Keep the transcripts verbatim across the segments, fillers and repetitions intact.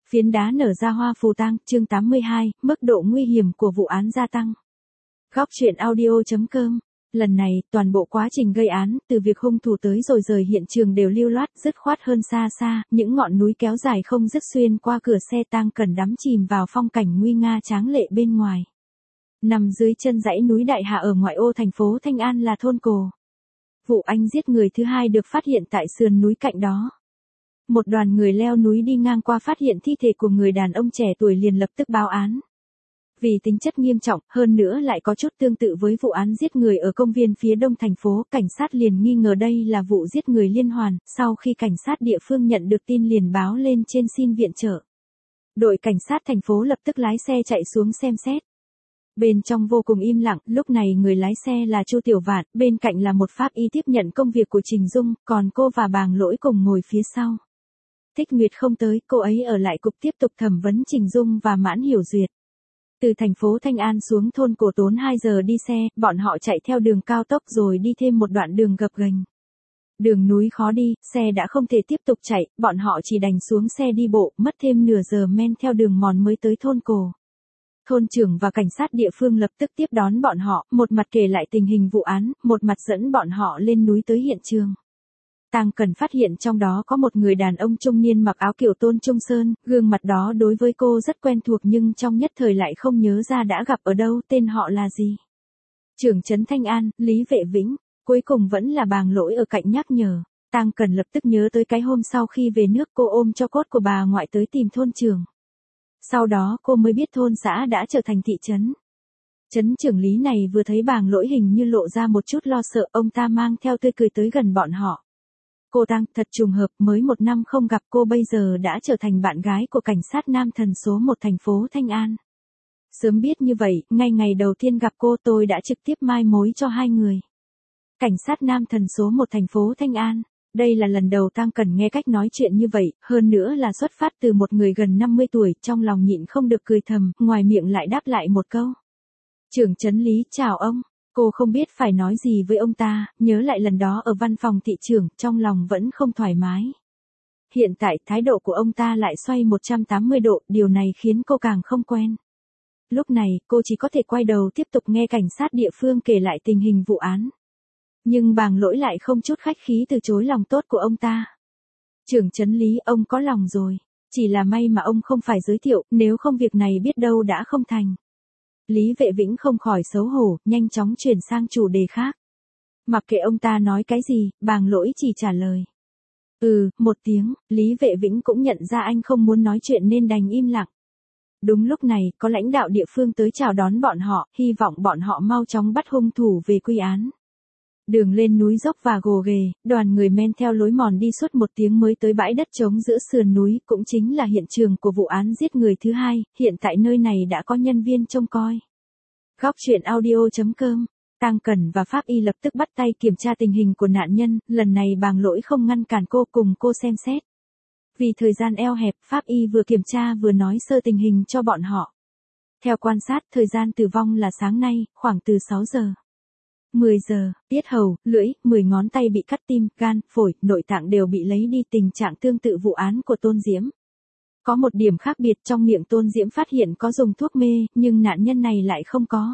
Phiến đá nở ra hoa phù tang, chương tám mươi hai, mức độ nguy hiểm của vụ án gia tăng. Góc truyện audio.com. Lần này, toàn bộ quá trình gây án, từ việc hung thủ tới rồi rời hiện trường đều lưu loát, dứt khoát hơn xa xa, những ngọn núi kéo dài không dứt xuyên qua cửa xe tang cần đắm chìm vào phong cảnh nguy nga tráng lệ bên ngoài. Nằm dưới chân dãy núi Đại Hạ ở ngoại ô thành phố Thanh An là thôn Cồ. Vụ anh giết người thứ hai được phát hiện tại sườn núi cạnh đó. Một đoàn người leo núi đi ngang qua phát hiện thi thể của người đàn ông trẻ tuổi liền lập tức báo án. Vì tính chất nghiêm trọng, hơn nữa lại có chút tương tự với vụ án giết người ở công viên phía đông thành phố, cảnh sát liền nghi ngờ đây là vụ giết người liên hoàn, sau khi cảnh sát địa phương nhận được tin liền báo lên trên xin viện trợ. Đội cảnh sát thành phố lập tức lái xe chạy xuống xem xét. Bên trong vô cùng im lặng, lúc này người lái xe là Chu Tiểu Vạn, bên cạnh là một pháp y tiếp nhận công việc của Trình Dung, còn cô và Bàng Lỗi cùng ngồi phía sau. Thích Nguyệt không tới, cô ấy ở lại cục tiếp tục thẩm vấn Trình Dung và Mãn Hiểu Duyệt. Từ thành phố Thanh An xuống thôn Cổ tốn hai giờ đi xe, bọn họ chạy theo đường cao tốc rồi đi thêm một đoạn đường gập ghềnh. Đường núi khó đi, xe đã không thể tiếp tục chạy, bọn họ chỉ đành xuống xe đi bộ, mất thêm nửa giờ men theo đường mòn mới tới thôn Cổ. Thôn trưởng và cảnh sát địa phương lập tức tiếp đón bọn họ, một mặt kể lại tình hình vụ án, một mặt dẫn bọn họ lên núi tới hiện trường. Tang Cần phát hiện trong đó có một người đàn ông trung niên mặc áo kiểu Tôn Trung Sơn, gương mặt đó đối với cô rất quen thuộc nhưng trong nhất thời lại không nhớ ra đã gặp ở đâu, tên họ là gì. Trưởng trấn Thanh An, Lý Vệ Vĩnh, cuối cùng vẫn là Bàng Lỗi ở cạnh nhắc nhở. Tang Cần lập tức nhớ tới cái hôm sau khi về nước cô ôm cho cốt của bà ngoại tới tìm thôn trưởng. Sau đó cô mới biết thôn xã đã trở thành thị trấn. Trấn trưởng Lý này vừa thấy Bàng Lỗi hình như lộ ra một chút lo sợ, ông ta mang theo tươi cười tới gần bọn họ. Cô Tang, thật trùng hợp, mới một năm không gặp cô bây giờ đã trở thành bạn gái của cảnh sát nam thần số một thành phố Thanh An. Sớm biết như vậy, ngay ngày đầu tiên gặp cô tôi đã trực tiếp mai mối cho hai người. Cảnh sát nam thần số một thành phố Thanh An. Đây là lần đầu Tang Cần nghe cách nói chuyện như vậy, hơn nữa là xuất phát từ một người gần năm mươi tuổi, trong lòng nhịn không được cười thầm, ngoài miệng lại đáp lại một câu. Trưởng trấn Lý, chào ông. Cô không biết phải nói gì với ông ta, nhớ lại lần đó ở văn phòng thị trưởng, trong lòng vẫn không thoải mái. Hiện tại, thái độ của ông ta lại xoay một trăm tám mươi độ, điều này khiến cô càng không quen. Lúc này, cô chỉ có thể quay đầu tiếp tục nghe cảnh sát địa phương kể lại tình hình vụ án. Nhưng Bàng Lỗi lại không chút khách khí từ chối lòng tốt của ông ta. Trưởng trấn Lý, ông có lòng rồi. Chỉ là may mà ông không phải giới thiệu, nếu không việc này biết đâu đã không thành. Lý Vệ Vĩnh không khỏi xấu hổ, nhanh chóng chuyển sang chủ đề khác. Mặc kệ ông ta nói cái gì, Bàng Lỗi chỉ trả lời. Ừ, một tiếng, Lý Vệ Vĩnh cũng nhận ra anh không muốn nói chuyện nên đành im lặng. Đúng lúc này, có lãnh đạo địa phương tới chào đón bọn họ, hy vọng bọn họ mau chóng bắt hung thủ về quy án. Đường lên núi dốc và gồ ghề, đoàn người men theo lối mòn đi suốt một tiếng mới tới bãi đất trống giữa sườn núi, cũng chính là hiện trường của vụ án giết người thứ hai, hiện tại nơi này đã có nhân viên trông coi. Góc truyện audio.com. Tang Cần và pháp y lập tức bắt tay kiểm tra tình hình của nạn nhân, lần này Bàng Lỗi không ngăn cản cô cùng cô xem xét. Vì thời gian eo hẹp, pháp y vừa kiểm tra vừa nói sơ tình hình cho bọn họ. Theo quan sát, thời gian tử vong là sáng nay, khoảng từ sáu giờ. mười giờ, yết hầu, lưỡi, mười ngón tay bị cắt tim, gan, phổi, nội tạng đều bị lấy đi, tình trạng tương tự vụ án của Tôn Diễm. Có một điểm khác biệt, trong miệng Tôn Diễm phát hiện có dùng thuốc mê, nhưng nạn nhân này lại không có.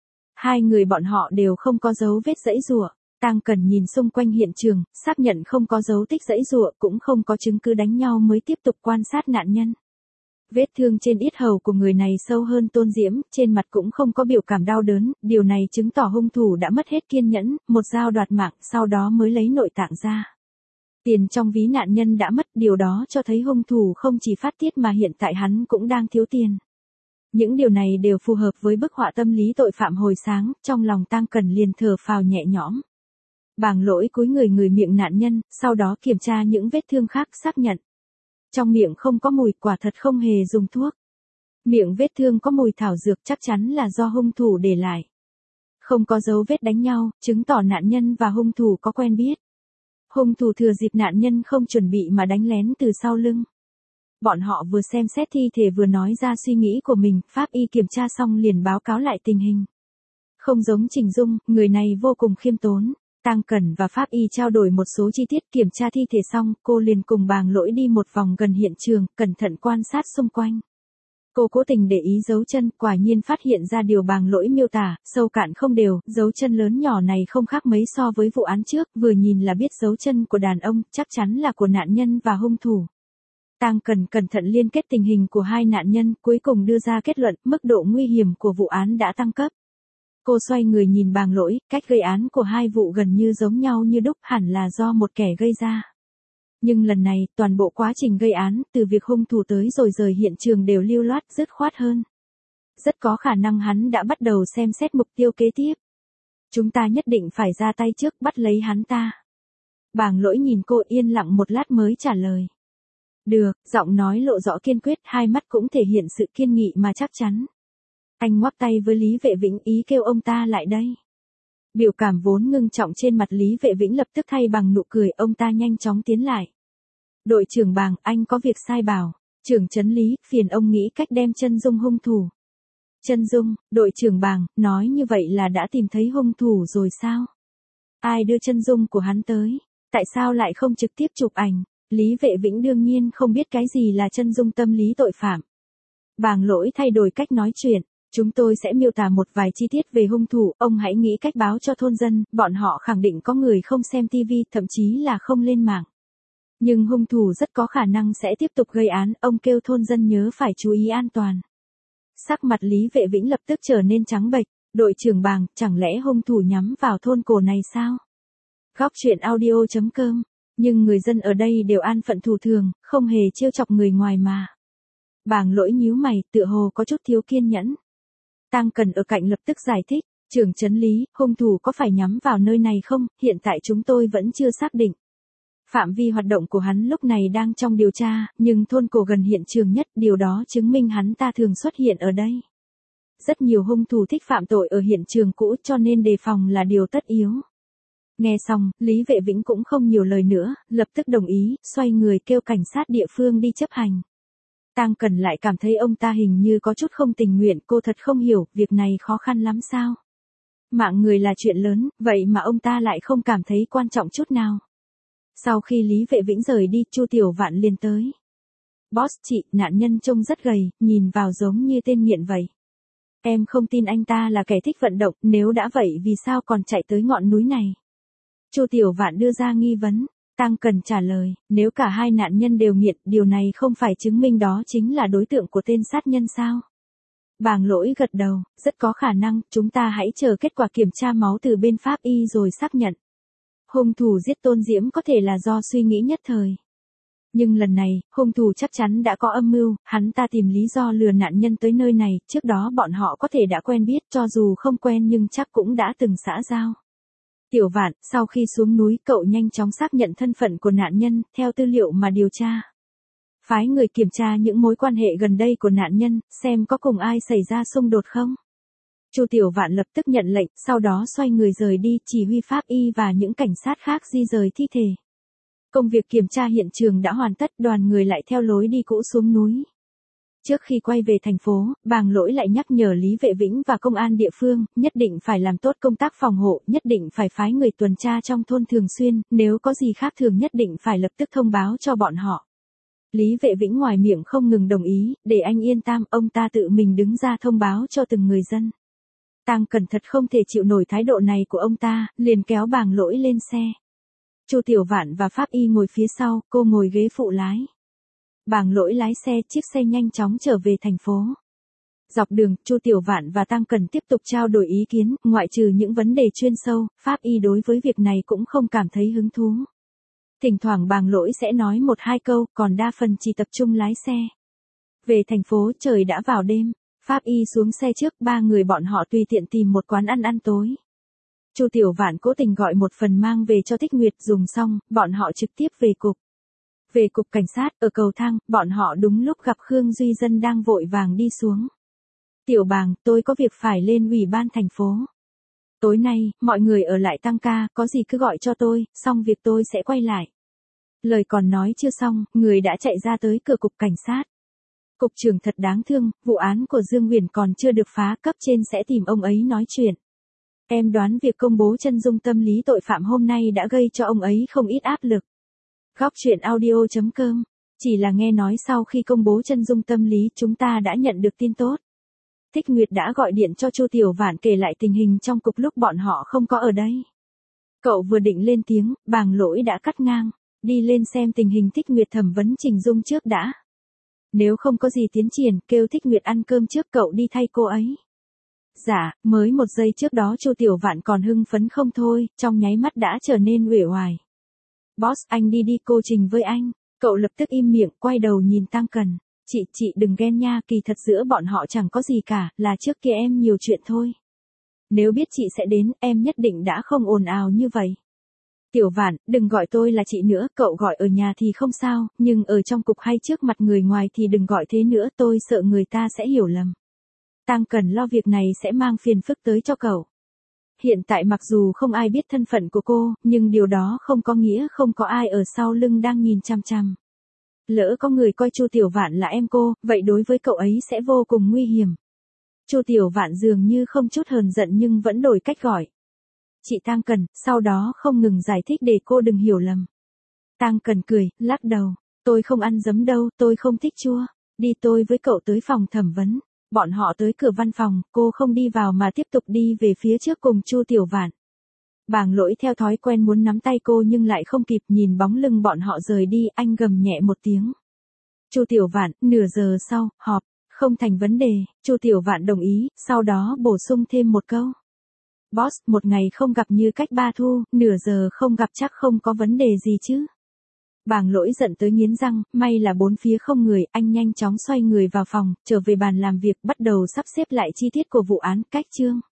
Hai người bọn họ đều không có dấu vết giãy giụa. Tang Cần nhìn xung quanh hiện trường, xác nhận không có dấu tích giãy giụa, cũng không có chứng cứ đánh nhau mới tiếp tục quan sát nạn nhân. Vết thương trên yết hầu của người này sâu hơn Tôn Diễm, trên mặt cũng không có biểu cảm đau đớn, điều này chứng tỏ hung thủ đã mất hết kiên nhẫn, một dao đoạt mạng, sau đó mới lấy nội tạng ra. Tiền trong ví nạn nhân đã mất, điều đó cho thấy hung thủ không chỉ phát tiết mà hiện tại hắn cũng đang thiếu tiền. Những điều này đều phù hợp với bức họa tâm lý tội phạm hồi sáng, trong lòng Tang Cần liền thở phào nhẹ nhõm. Bàng Lỗi cúi người ngửi miệng nạn nhân, sau đó kiểm tra những vết thương khác xác nhận. Trong miệng không có mùi, quả thật không hề dùng thuốc. Miệng vết thương có mùi thảo dược, chắc chắn là do hung thủ để lại. Không có dấu vết đánh nhau, chứng tỏ nạn nhân và hung thủ có quen biết. Hung thủ thừa dịp nạn nhân không chuẩn bị mà đánh lén từ sau lưng. Bọn họ vừa xem xét thi thể vừa nói ra suy nghĩ của mình, pháp y kiểm tra xong liền báo cáo lại tình hình. Không giống Trình Dung, người này vô cùng khiêm tốn. Tang Cẩn và Pháp Y trao đổi một số chi tiết kiểm tra thi thể xong, cô liền cùng Bàng Lỗi đi một vòng gần hiện trường, cẩn thận quan sát xung quanh. Cô cố tình để ý dấu chân, quả nhiên phát hiện ra điều Bàng Lỗi miêu tả, sâu cạn không đều, dấu chân lớn nhỏ này không khác mấy so với vụ án trước, vừa nhìn là biết dấu chân của đàn ông, chắc chắn là của nạn nhân và hung thủ. Tang Cẩn cẩn thận liên kết tình hình của hai nạn nhân, cuối cùng đưa ra kết luận, mức độ nguy hiểm của vụ án đã tăng cấp. Cô xoay người nhìn Bàng Lỗi, cách gây án của hai vụ gần như giống nhau như đúc, hẳn là do một kẻ gây ra. Nhưng lần này, toàn bộ quá trình gây án, từ việc hung thủ tới rồi rời hiện trường đều lưu loát, dứt khoát hơn. Rất có khả năng hắn đã bắt đầu xem xét mục tiêu kế tiếp. Chúng ta nhất định phải ra tay trước, bắt lấy hắn ta. Bàng Lỗi nhìn cô yên lặng một lát mới trả lời. Được, giọng nói lộ rõ kiên quyết, hai mắt cũng thể hiện sự kiên nghị mà chắc chắn. Anh ngoắc tay với Lý Vệ Vĩnh ý kêu ông ta lại đây. Biểu cảm vốn ngưng trọng trên mặt Lý Vệ Vĩnh lập tức thay bằng nụ cười, ông ta nhanh chóng tiến lại. Đội trưởng Bàng, anh có việc sai bảo. Trưởng trấn Lý, phiền ông nghĩ cách đem Chân Dung hung thủ. Chân Dung, đội trưởng Bàng, nói như vậy là đã tìm thấy hung thủ rồi sao? Ai đưa Chân Dung của hắn tới? Tại sao lại không trực tiếp chụp ảnh? Lý Vệ Vĩnh đương nhiên không biết cái gì là chân dung tâm lý tội phạm. Bàng Lỗi thay đổi cách nói chuyện. Chúng tôi sẽ miêu tả một vài chi tiết về hung thủ, ông hãy nghĩ cách báo cho thôn dân, bọn họ khẳng định có người không xem tivi, thậm chí là không lên mạng. Nhưng hung thủ rất có khả năng sẽ tiếp tục gây án, ông kêu thôn dân nhớ phải chú ý an toàn. Sắc mặt Lý Vệ Vĩnh lập tức trở nên trắng bệch, đội trưởng Bàng, chẳng lẽ hung thủ nhắm vào thôn cổ này sao? Góc truyện audio chấm com, nhưng người dân ở đây đều an phận thủ thường, không hề trêu chọc người ngoài mà. Bàng Lỗi nhíu mày, tựa hồ có chút thiếu kiên nhẫn. Tang Cẩn ở cạnh lập tức giải thích, trưởng trấn Lý, hung thủ có phải nhắm vào nơi này không, hiện tại chúng tôi vẫn chưa xác định. Phạm vi hoạt động của hắn lúc này đang trong điều tra, nhưng thôn cổ gần hiện trường nhất, điều đó chứng minh hắn ta thường xuất hiện ở đây. Rất nhiều hung thủ thích phạm tội ở hiện trường cũ cho nên đề phòng là điều tất yếu. Nghe xong, Lý Vệ Vĩnh cũng không nhiều lời nữa, lập tức đồng ý, xoay người kêu cảnh sát địa phương đi chấp hành. Tang Cẩn lại cảm thấy ông ta hình như có chút không tình nguyện, cô thật không hiểu, việc này khó khăn lắm sao? Mạng người là chuyện lớn, vậy mà ông ta lại không cảm thấy quan trọng chút nào. Sau khi Lý Vệ Vĩnh rời đi, Chu Tiểu Vạn liền tới. Boss chị, nạn nhân trông rất gầy, nhìn vào giống như tên nghiện vậy. Em không tin anh ta là kẻ thích vận động, nếu đã vậy vì sao còn chạy tới ngọn núi này? Chu Tiểu Vạn đưa ra nghi vấn. Tang Cẩn trả lời, nếu cả hai nạn nhân đều nghiện, điều này không phải chứng minh đó chính là đối tượng của tên sát nhân sao? Bàng Lỗi gật đầu, rất có khả năng, chúng ta hãy chờ kết quả kiểm tra máu từ bên Pháp Y rồi xác nhận. Hung thủ giết Tôn Diễm có thể là do suy nghĩ nhất thời. Nhưng lần này, hung thủ chắc chắn đã có âm mưu, hắn ta tìm lý do lừa nạn nhân tới nơi này, trước đó bọn họ có thể đã quen biết, cho dù không quen nhưng chắc cũng đã từng xã giao. Tiểu Vạn, sau khi xuống núi cậu nhanh chóng xác nhận thân phận của nạn nhân, theo tư liệu mà điều tra. Phái người kiểm tra những mối quan hệ gần đây của nạn nhân, xem có cùng ai xảy ra xung đột không. Chu Tiểu Vạn lập tức nhận lệnh, sau đó xoay người rời đi, chỉ huy Pháp Y và những cảnh sát khác di rời thi thể. Công việc kiểm tra hiện trường đã hoàn tất, đoàn người lại theo lối đi cũ xuống núi. Trước khi quay về thành phố, Bàng Lỗi lại nhắc nhở Lý Vệ Vĩnh và công an địa phương, nhất định phải làm tốt công tác phòng hộ, nhất định phải phái người tuần tra trong thôn thường xuyên, nếu có gì khác thường nhất định phải lập tức thông báo cho bọn họ. Lý Vệ Vĩnh ngoài miệng không ngừng đồng ý, để anh yên tâm, ông ta tự mình đứng ra thông báo cho từng người dân. Tang Cẩn thật không thể chịu nổi thái độ này của ông ta, liền kéo Bàng Lỗi lên xe. Chu Tiểu Vạn và Pháp Y ngồi phía sau, cô ngồi ghế phụ lái. Bàng Lỗi lái xe, chiếc xe nhanh chóng trở về thành phố. Dọc đường, Chu Tiểu Vạn và Tang Cẩn tiếp tục trao đổi ý kiến, ngoại trừ những vấn đề chuyên sâu, Pháp Y đối với việc này cũng không cảm thấy hứng thú. Thỉnh thoảng Bàng Lỗi sẽ nói một hai câu, còn đa phần chỉ tập trung lái xe. Về thành phố, trời đã vào đêm. Pháp Y xuống xe trước, ba người bọn họ tùy tiện tìm một quán ăn ăn tối. Chu Tiểu Vạn cố tình gọi một phần mang về cho Thích Nguyệt dùng xong, bọn họ trực tiếp về cục. Về cục cảnh sát, ở cầu thang, bọn họ đúng lúc gặp Khương Duy Dân đang vội vàng đi xuống. Tiểu Bàng, tôi có việc phải lên ủy ban thành phố. Tối nay, mọi người ở lại tăng ca, có gì cứ gọi cho tôi, xong việc tôi sẽ quay lại. Lời còn nói chưa xong, người đã chạy ra tới cửa cục cảnh sát. Cục trưởng thật đáng thương, vụ án của Dương Huyền còn chưa được phá, cấp trên sẽ tìm ông ấy nói chuyện. Em đoán việc công bố chân dung tâm lý tội phạm hôm nay đã gây cho ông ấy không ít áp lực. Góc truyện audio chấm com. Chỉ là nghe nói sau khi công bố chân dung tâm lý chúng ta đã nhận được tin tốt. Thích Nguyệt đã gọi điện cho Chu Tiểu Vạn kể lại tình hình trong cục lúc bọn họ không có ở đây. Cậu vừa định lên tiếng, Bàng Lỗi đã cắt ngang. Đi lên xem tình hình Thích Nguyệt thẩm vấn Trình Dung trước đã. Nếu không có gì tiến triển, kêu Thích Nguyệt ăn cơm trước, cậu đi thay cô ấy. Dạ, mới một giây trước đó Chu Tiểu Vạn còn hưng phấn không thôi, trong nháy mắt đã trở nên uể oải. Boss, anh đi đi, cô Trình với anh. Cậu lập tức im miệng, quay đầu nhìn Tăng Cần. Chị, chị đừng ghen nha, kỳ thật giữa bọn họ chẳng có gì cả, là trước kia em nhiều chuyện thôi. Nếu biết chị sẽ đến, em nhất định đã không ồn ào như vậy. Tiểu Vạn, đừng gọi tôi là chị nữa, cậu gọi ở nhà thì không sao, nhưng ở trong cục hay trước mặt người ngoài thì đừng gọi thế nữa, tôi sợ người ta sẽ hiểu lầm. Tăng Cần lo việc này sẽ mang phiền phức tới cho cậu. Hiện tại mặc dù không ai biết thân phận của cô, nhưng điều đó không có nghĩa không có ai ở sau lưng đang nhìn chằm chằm. Lỡ có người coi Chu Tiểu Vạn là em cô, vậy đối với cậu ấy sẽ vô cùng nguy hiểm. Chu Tiểu Vạn dường như không chút hờn giận nhưng vẫn đổi cách gọi. Chị Tăng Cần, sau đó không ngừng giải thích để cô đừng hiểu lầm. Tăng Cần cười, lắc đầu. Tôi không ăn giấm đâu, tôi không thích chua. Đi tôi với cậu tới phòng thẩm vấn. Bọn họ tới cửa văn phòng, cô không đi vào mà tiếp tục đi về phía trước cùng Chu Tiểu Vạn. Bàng Lỗi theo thói quen muốn nắm tay cô nhưng lại không kịp, nhìn bóng lưng bọn họ rời đi, anh gầm nhẹ một tiếng. Chu Tiểu Vạn, nửa giờ sau, họp, không thành vấn đề, Chu Tiểu Vạn đồng ý, sau đó bổ sung thêm một câu. Boss, một ngày không gặp như cách ba thu, nửa giờ không gặp chắc không có vấn đề gì chứ. Bàng Lỗi giận tới nghiến răng, may là bốn phía không người, anh nhanh chóng xoay người vào phòng, trở về bàn làm việc, bắt đầu sắp xếp lại chi tiết của vụ án, cách chương.